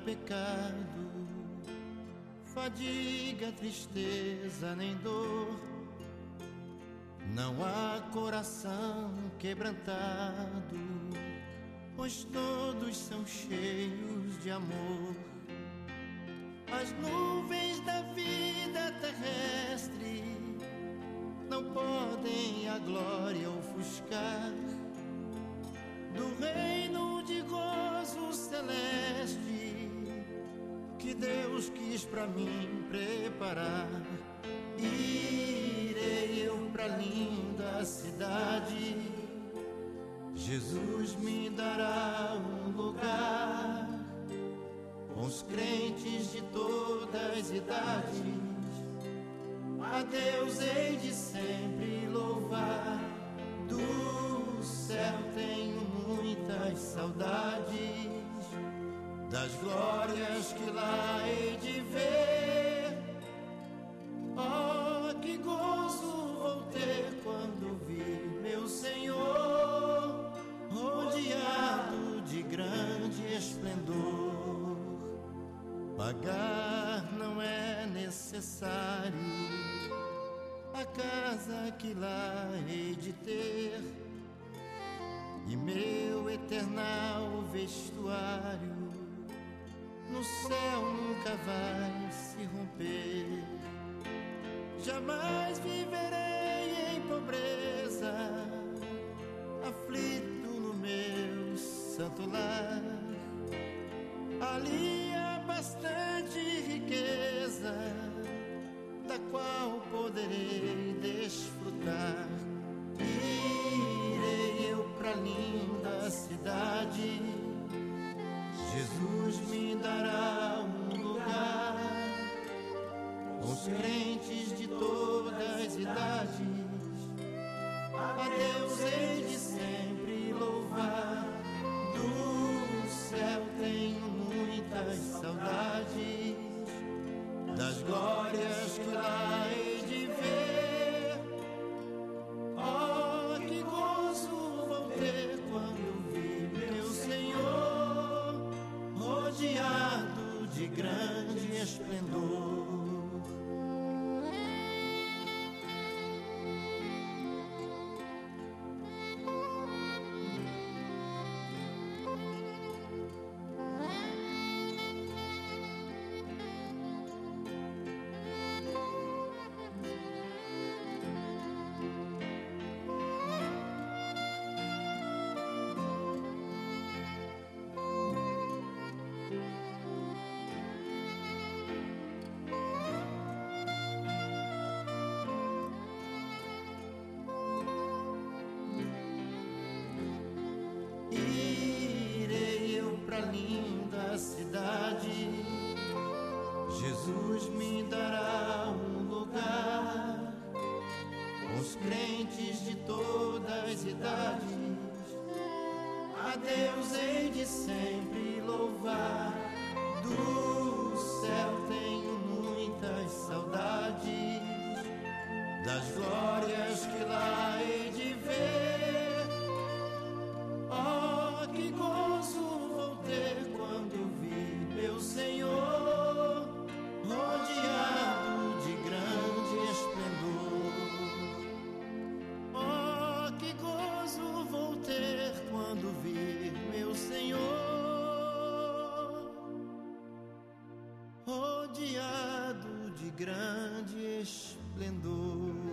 pecado, fadiga, tristeza nem dor. Não há coração quebrantado, pois todos são cheios de amor. As nuvens da vida terrestre não podem a glória ofuscar do reino de gozo celeste que Deus quis pra mim preparar. Irei eu pra linda cidade, Jesus me dará um lugar com os crentes de todas as idades. A Deus hei de sempre louvar, do céu tenho muitas saudades, das glórias que lá hei de ver. Oh, que gozo vou ter quando vir meu Senhor rodeado de grande esplendor. Pagar não é necessário a casa que lá hei de ter, e meu eternal vestuário no céu nunca vai se romper. Jamais viverei em pobreza, aflito no meu santo lar. Ali há bastante riqueza, da qual poderei desfrutar. Irei eu pra linda cidade, Jesus me dará um lugar com os crentes de todas as idades. A Deus hei de sempre louvar, do céu tenho muitas saudades, das glórias que lá hei de ver. Oh, que gozo vou ter quando vir meu Senhor rodeado de grande esplendor. Irei eu pra linda cidade, Jesus me dará um lugar com os crentes de todas as idades. A Deus hei de sempre louvar, do céu tenho muitas saudades, das glórias que lá hei de ver. Oh, que gozo vou ter quando vir meu Senhor rodeado de grande esplendor. Oh, que gozo vou ter quando vir meu Senhor rodeado de grande esplendor.